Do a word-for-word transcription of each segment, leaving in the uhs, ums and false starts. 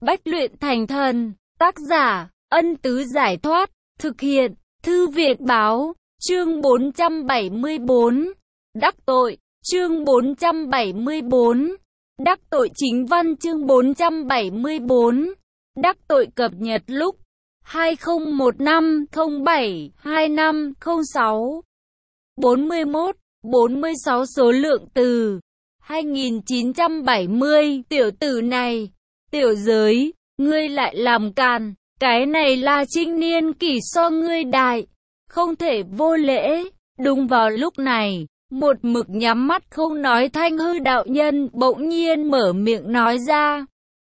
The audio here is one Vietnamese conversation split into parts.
Bách luyện thành thần. Tác giả, Ân Tứ Giải Thoát. Thực hiện, Thư Việt Báo. Chương bốn trăm bảy mươi tư. Đắc tội. Chương bốn trăm bảy mươi tư. Đắc tội chính văn. Chương bốn trăm bảy mươi tư. Đắc tội cập nhật lúc hai không một năm không bảy hai năm không sáu. bốn mươi mốt, bốn mươi sáu số lượng từ hai nghìn chín trăm bảy mươi. Tiểu tử này, tiểu giới, ngươi lại làm càn, cái này là Trinh niên kỷ so ngươi đại, không thể vô lễ. Đúng vào lúc này, một mực nhắm mắt không nói Thanh Hư đạo nhân bỗng nhiên mở miệng nói ra.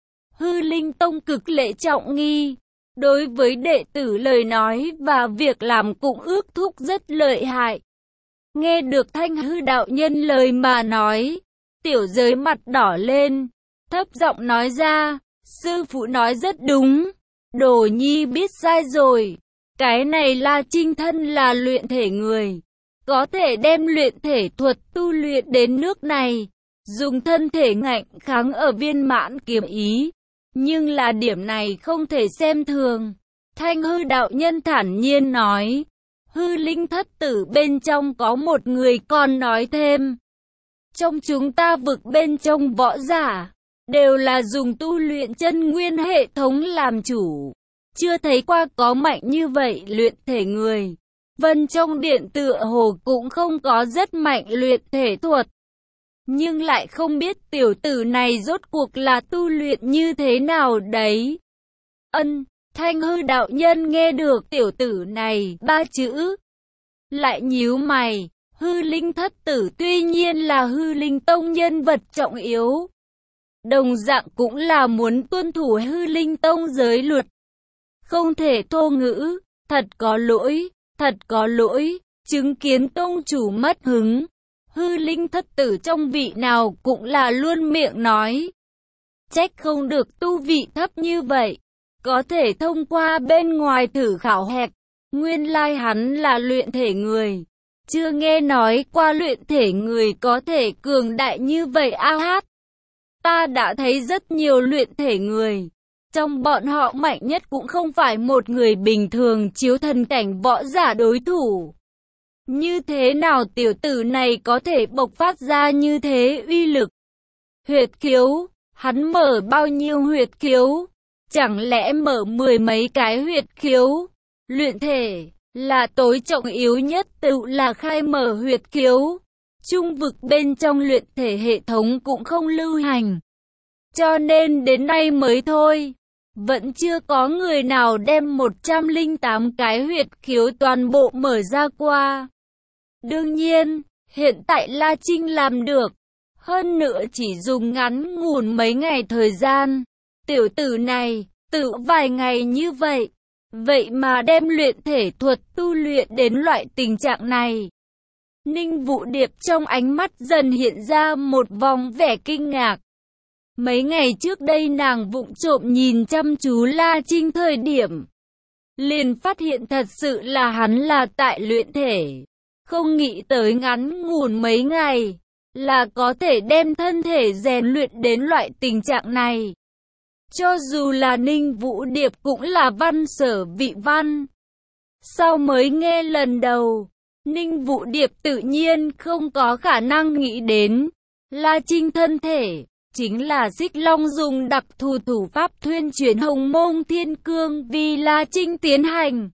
Hư Linh Tông cực lễ trọng nghi, đối với đệ tử lời nói và việc làm cũng ước thúc rất lợi hại. Nghe được Thanh Hư đạo nhân lời mà nói, tiểu giới mặt đỏ lên, thấp giọng nói ra, sư phụ nói rất đúng, đồ nhi biết sai rồi, cái này là Trinh thân là luyện thể người, có thể đem luyện thể thuật tu luyện đến nước này, dùng thân thể ngạnh kháng ở viên mãn kiếm ý, nhưng là điểm này không thể xem thường. Thanh Hư đạo nhân thản nhiên nói. Hư Linh thất tử bên trong có một người còn nói thêm. Trong chúng ta vực bên trong võ giả, đều là dùng tu luyện chân nguyên hệ thống làm chủ. Chưa thấy qua có mạnh như vậy luyện thể người. Vân trong điện tựa hồ cũng không có rất mạnh luyện thể thuật. Nhưng lại không biết tiểu tử này rốt cuộc là tu luyện như thế nào đấy. Ân, Thanh Hư đạo nhân nghe được tiểu tử này ba chữ, lại nhíu mày. Hư Linh thất tử tuy nhiên là Hư Linh Tông nhân vật trọng yếu, đồng dạng cũng là muốn tuân thủ Hư Linh Tông giới luật, không thể thô ngữ. Thật có lỗi, thật có lỗi, chứng kiến tông chủ mất hứng. Hư Linh thất tử trong vị nào cũng là luôn miệng nói. Trách không được tu vị thấp như vậy, có thể thông qua bên ngoài thử khảo hạch. Nguyên lai hắn là luyện thể người. Chưa nghe nói qua luyện thể người có thể cường đại như vậy a hát. Ta đã thấy rất nhiều luyện thể người. Trong bọn họ mạnh nhất cũng không phải một người bình thường chiếu thần cảnh võ giả đối thủ. Như thế nào tiểu tử này có thể bộc phát ra như thế uy lực? Huyệt khiếu, hắn mở bao nhiêu huyệt khiếu? Chẳng lẽ mở mười mấy cái huyệt khiếu? Luyện thể là tối trọng yếu nhất, tự là khai mở huyệt khiếu. Trung vực bên trong luyện thể hệ thống cũng không lưu hành. Cho nên đến nay mới thôi, vẫn chưa có người nào đem một trăm lẻ tám cái huyệt khiếu toàn bộ mở ra qua. Đương nhiên, hiện tại La Trinh làm được. Hơn nữa chỉ dùng ngắn ngủn mấy ngày thời gian. Tiểu tử này, tự vài ngày như vậy. Vậy mà đem luyện thể thuật tu luyện đến loại tình trạng này. Ninh Vũ Điệp trong ánh mắt dần hiện ra một vòng vẻ kinh ngạc. Mấy ngày trước đây nàng vụng trộm nhìn chăm chú La Trinh thời điểm, liền phát hiện thật sự là hắn là tại luyện thể. Không nghĩ tới ngắn ngủn mấy ngày, là có thể đem thân thể rèn luyện đến loại tình trạng này. Cho dù là Ninh Vũ Điệp cũng là văn sở vị văn. Sau mới nghe lần đầu, Ninh Vũ Điệp tự nhiên không có khả năng nghĩ đến. La Trinh thân thể, chính là Xích Long dùng đặc thù thủ pháp thuyên chuyển Hồng Mông Thiên Cương vì La Trinh tiến hành.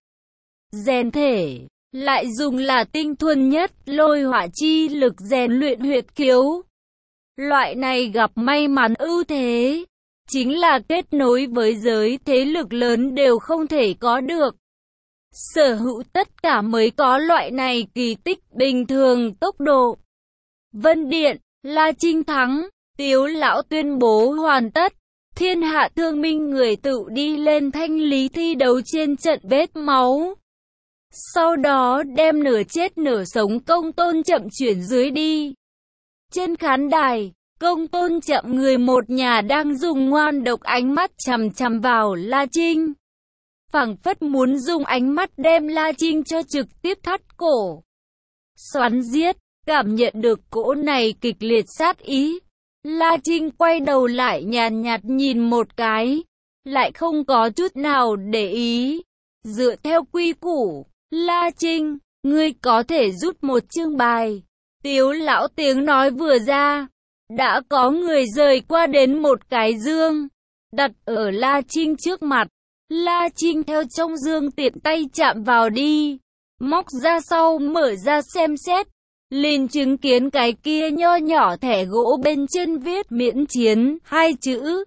Rèn thể, lại dùng là tinh thuần nhất lôi hỏa chi lực rèn luyện huyệt khiếu. Loại này gặp may mắn ưu thế, chính là kết nối với giới thế lực lớn đều không thể có được. Sở hữu tất cả mới có loại này kỳ tích bình thường tốc độ. Vân Điện, La Trinh thắng, Tiếu lão tuyên bố hoàn tất. Thiên hạ thương minh người tự đi lên thanh lý thi đấu trên trận vết máu. Sau đó đem nửa chết nửa sống Công Tôn Chậm chuyển dưới đi. Trên khán đài, Công Tôn Chậm người một nhà đang dùng ngoan độc ánh mắt chằm chằm vào La Trinh. Phảng phất muốn dùng ánh mắt đem La Trinh cho trực tiếp thắt cổ. Xoắn giết, cảm nhận được cỗ này kịch liệt sát ý. La Trinh quay đầu lại nhàn nhạt nhìn một cái. lại không có chút nào để ý. Dựa theo quy củ, La Trinh, ngươi có thể rút một chương bài. Tiếu lão tiếng nói vừa ra, đã có người rời qua đến một cái dương, đặt ở La Trinh trước mặt. La Trinh theo trong dương tiện tay chạm vào đi, móc ra sau mở ra xem xét, liền chứng kiến cái kia nho nhỏ thẻ gỗ bên trên viết miễn chiến, hai chữ.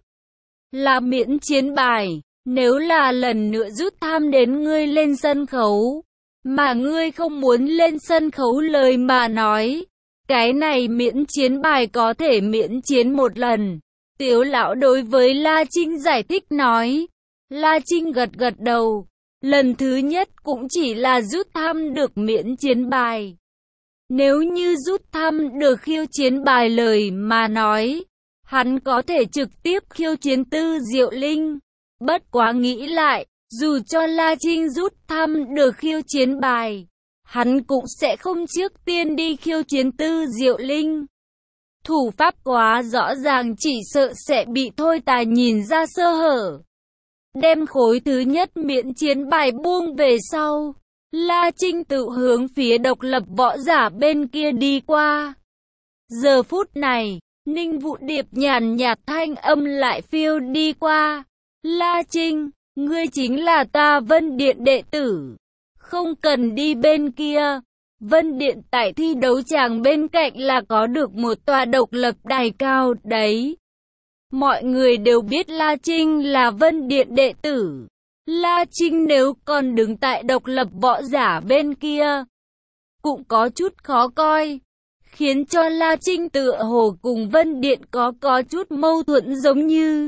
Là miễn chiến bài, nếu là lần nữa rút thăm đến ngươi lên sân khấu, mà ngươi không muốn lên sân khấu lời mà nói, cái này miễn chiến bài có thể miễn chiến một lần. Tiếu lão đối với La Trinh giải thích nói. La Trinh gật gật đầu, lần thứ nhất cũng chỉ là rút thăm được miễn chiến bài. Nếu như rút thăm được khiêu chiến bài lời mà nói, hắn có thể trực tiếp khiêu chiến Tư Diệu Linh. Bất quá nghĩ lại, dù cho La Trinh rút thăm được khiêu chiến bài, hắn cũng sẽ không trước tiên đi khiêu chiến Tư Diệu Linh. Thủ pháp quá rõ ràng chỉ sợ sẽ bị thôi tà nhìn ra sơ hở. Đem khối thứ nhất miễn chiến bài buông về sau, La Trinh tự hướng phía độc lập võ giả bên kia đi qua. Giờ phút này, Ninh Vũ Điệp nhàn nhạt thanh âm lại phiêu đi qua. La Trinh, ngươi chính là ta Vân Điện đệ tử. Không cần đi bên kia. Vân Điện tại thi đấu tràng bên cạnh là có được một tòa độc lập đài cao đấy. Mọi người đều biết La Trinh là Vân Điện đệ tử. La Trinh nếu còn đứng tại độc lập võ giả bên kia, cũng có chút khó coi, khiến cho La Trinh tựa hồ cùng Vân Điện có có chút mâu thuẫn giống như.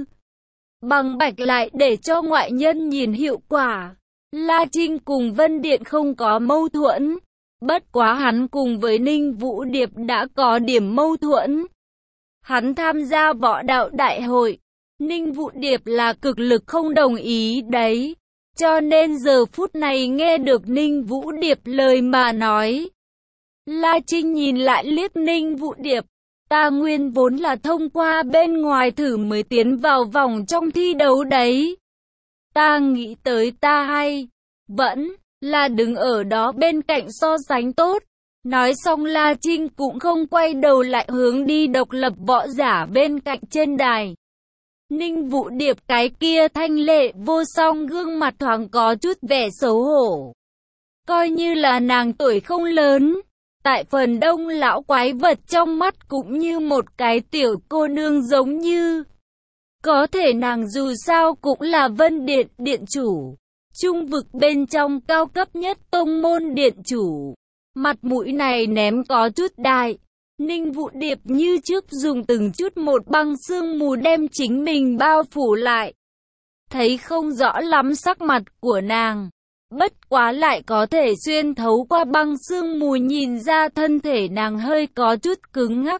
Bằng bạch lại để cho ngoại nhân nhìn hiệu quả. La Trinh cùng Vân Điện không có mâu thuẫn, bất quá hắn cùng với Ninh Vũ Điệp đã có điểm mâu thuẫn. Hắn tham gia võ đạo đại hội, Ninh Vũ Điệp là cực lực không đồng ý đấy. Cho nên giờ phút này nghe được Ninh Vũ Điệp lời mà nói. La Trinh nhìn lại liếc Ninh Vũ Điệp. Ta nguyên vốn là thông qua bên ngoài thử mới tiến vào vòng trong thi đấu đấy. Ta nghĩ tới ta hay, vẫn là đứng ở đó bên cạnh so sánh tốt. Nói xong La Trinh cũng không quay đầu lại hướng đi độc lập võ giả bên cạnh trên đài. Ninh Vũ Điệp cái kia thanh lệ vô song gương mặt thoáng có chút vẻ xấu hổ. Coi như là nàng tuổi không lớn, tại phần đông lão quái vật trong mắt cũng như một cái tiểu cô nương giống như. Có thể nàng dù sao cũng là Vân Điện điện chủ, trung vực bên trong cao cấp nhất tông môn điện chủ. Mặt mũi này ném có chút đại. Ninh Vũ Điệp như trước dùng từng chút một băng sương mù đem chính mình bao phủ lại. Thấy không rõ lắm sắc mặt của nàng, bất quá lại có thể xuyên thấu qua băng sương mù nhìn ra thân thể nàng hơi có chút cứng ngắc.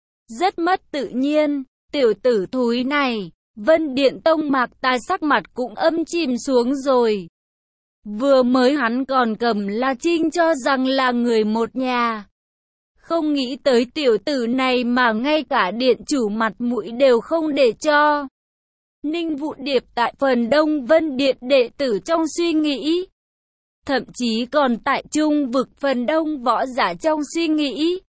Rất mất tự nhiên, tiểu tử thúi này, Vân Điện Tông Mạc Tài sắc mặt cũng âm chìm xuống rồi. Vừa mới hắn còn cầm La Trinh cho rằng là người một nhà. Không nghĩ tới tiểu tử này mà ngay cả điện chủ mặt mũi đều không để cho. Ninh Vũ Điệp tại phần đông Vân Điện đệ tử trong suy nghĩ. Thậm chí còn tại trung vực phần đông võ giả trong suy nghĩ.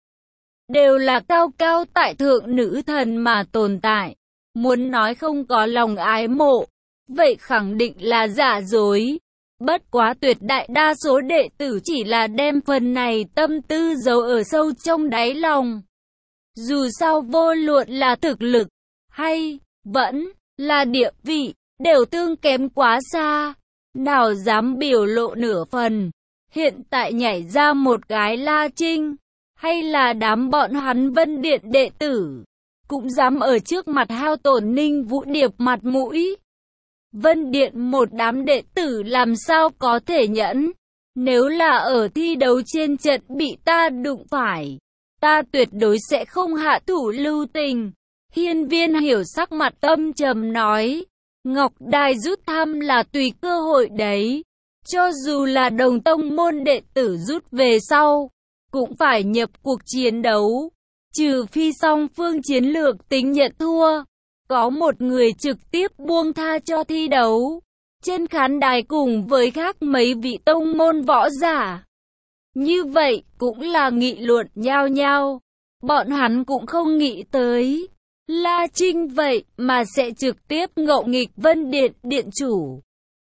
Đều là cao cao tại thượng nữ thần mà tồn tại. Muốn nói không có lòng ái mộ, vậy khẳng định là giả dối. Bất quá tuyệt đại đa số đệ tử chỉ là đem phần này tâm tư giấu ở sâu trong đáy lòng. Dù sao vô luận là thực lực, hay, vẫn, là địa vị, đều tương kém quá xa. Nào dám biểu lộ nửa phần. Hiện tại nhảy ra một cái La Trinh, hay là đám bọn hắn Vân Điện đệ tử, cũng dám ở trước mặt hao tổn Ninh Vũ Điệp mặt mũi. Vân Điện một đám đệ tử làm sao có thể nhẫn. Nếu là ở thi đấu trên trận bị ta đụng phải, ta tuyệt đối sẽ không hạ thủ lưu tình. Hiên Viên Hiểu sắc mặt âm trầm nói. Ngọc Đài rút thăm là tùy cơ hội đấy. Cho dù là đồng tông môn đệ tử rút về sau, cũng phải nhập cuộc chiến đấu. Trừ phi song phương chiến lược tính nhận thua. có một người trực tiếp buông tha cho thi đấu trên khán đài cùng với khác mấy vị tông môn võ giả. Như vậy cũng là nghị luận nhao nhao. Bọn hắn cũng không nghĩ tới La Trinh vậy mà sẽ trực tiếp ngộ nghịch Vân Điện điện chủ.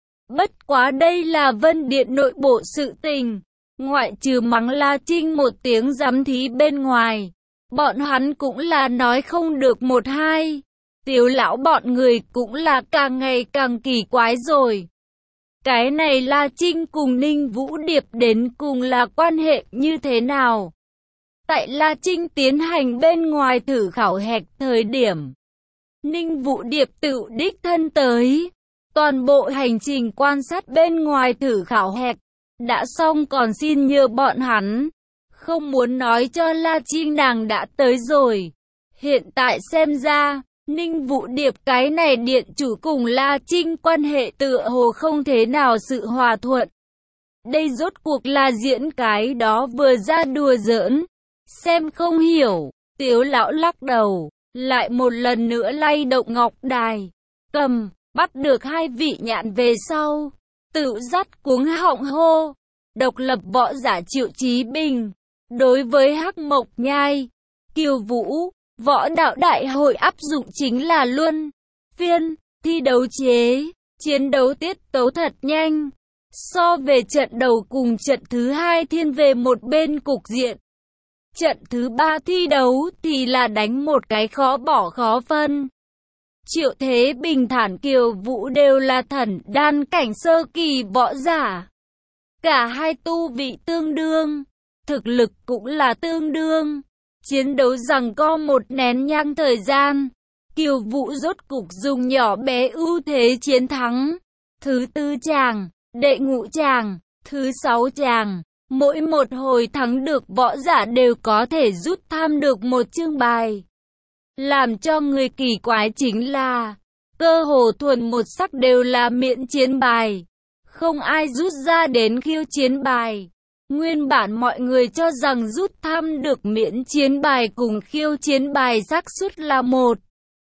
Bất quá đây là Vân Điện nội bộ sự tình, ngoại trừ mắng La Trinh một tiếng giám thí bên ngoài, bọn hắn cũng là nói không được một hai. Tiếu lão bọn người cũng là càng ngày càng kỳ quái rồi. Cái này La Trinh cùng Ninh Vũ Điệp đến cùng là quan hệ như thế nào? Tại La Trinh tiến hành bên ngoài thử khảo hạch thời điểm, Ninh Vũ Điệp tự đích thân tới. Toàn bộ hành trình quan sát bên ngoài thử khảo hạch đã xong còn xin nhờ bọn hắn không muốn nói cho La Trinh nàng đã tới rồi. Hiện tại xem ra, Ninh Vũ Điệp cái này điện chủ cùng La Trinh quan hệ tựa hồ không thế nào sự hòa thuận. Đây rốt cuộc là diễn cái đó vừa ra đùa giỡn. Xem không hiểu, Tiếu lão lắc đầu, lại một lần nữa lay động ngọc đài. Cầm, bắt được hai vị nhạn về sau. Tự dắt cuống họng hô. Độc lập võ giả Triệu Chí Bình. Đối với Hắc Mộc Nhai, Kiều Vũ, võ đạo đại hội áp dụng chính là luân phiên thi đấu chế, chiến đấu tiết tấu thật nhanh. So về trận đầu cùng trận thứ hai thiên về một bên cục diện. Trận thứ ba thi đấu thì là đánh một cái khó bỏ khó phân. Triệu Thế Bình Thản Kiều Vũ đều là thần đan cảnh sơ kỳ võ giả. Cả hai tu vị tương đương, thực lực cũng là tương đương. Chiến đấu giằng co một nén nhang thời gian, Kiều Vũ rốt cục dùng nhỏ bé ưu thế chiến thắng. Thứ tư chàng, đệ ngũ chàng, thứ sáu chàng, mỗi một hồi thắng được võ giả đều có thể rút tham được một chương bài. Làm cho người kỳ quái chính là, cơ hồ thuần một sắc đều là miễn chiến bài. Không ai rút ra đến khiêu chiến bài. Nguyên bản mọi người cho rằng rút thăm được miễn chiến bài cùng khiêu chiến bài xác suất là một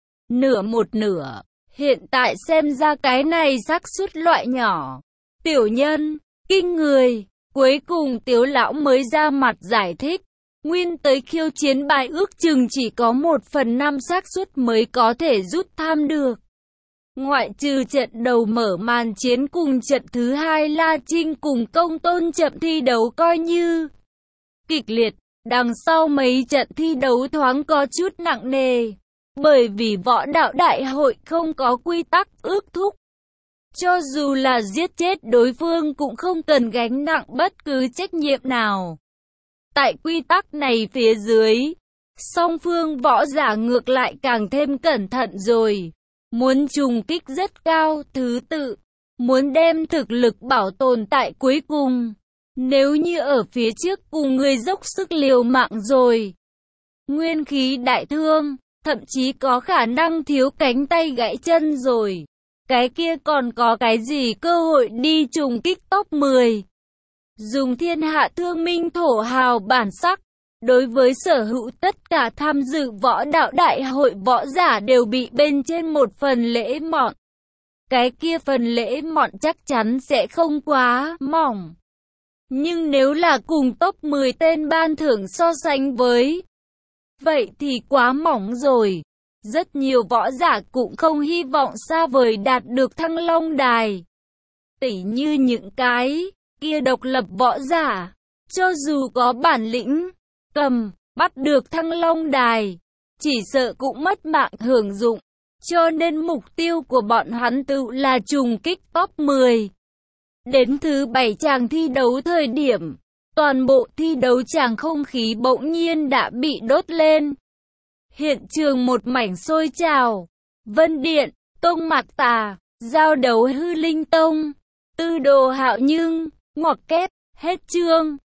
nửa một nửa. Hiện tại xem ra cái này xác suất loại nhỏ. Tiểu nhân, kinh người. Cuối cùng Tiếu lão mới ra mặt giải thích. Nguyên tới khiêu chiến bài ước chừng chỉ có một phần năm xác suất mới có thể rút tham được. Ngoại trừ trận đầu mở màn chiến cùng trận thứ hai La Trinh cùng Công Tôn chậm thi đấu coi như kịch liệt, đằng sau mấy trận thi đấu thoáng có chút nặng nề, bởi vì võ đạo đại hội không có quy tắc ước thúc. Cho dù là giết chết đối phương cũng không cần gánh nặng bất cứ trách nhiệm nào. Tại quy tắc này phía dưới, song phương võ giả ngược lại càng thêm cẩn thận rồi. Muốn trùng kích rất cao, thứ tự, muốn đem thực lực bảo tồn tại cuối cùng. Nếu như ở phía trước cùng người dốc sức liều mạng rồi, nguyên khí đại thương, thậm chí có khả năng thiếu cánh tay gãy chân rồi, cái kia còn có cái gì cơ hội đi trùng kích top mười. Dùng thiên hạ thương minh thổ hào bản sắc. Đối với sở hữu tất cả tham dự võ đạo đại hội võ giả đều bị bên trên một phần lễ mọn. Cái kia phần lễ mọn chắc chắn sẽ không quá mỏng. Nhưng nếu là cùng top mười tên ban thưởng so sánh với, vậy thì quá mỏng rồi. Rất nhiều võ giả cũng không hy vọng xa vời đạt được Thăng Long Đài. Tỉ như những cái kia độc lập võ giả, cho dù có bản lĩnh cầm, bắt được Thăng Long Đài, chỉ sợ cũng mất mạng hưởng dụng. Cho nên mục tiêu của bọn hắn tự là trùng kích top mười. Đến thứ bảy chàng thi đấu thời điểm, toàn bộ thi đấu chàng không khí bỗng nhiên đã bị đốt lên. Hiện trường một mảnh sôi trào. Vân Điện, Tông Mạc Tà, giao đấu Hư Linh Tông, Tư Đồ Hạo Nhưng, ngoặc kép, hết chương.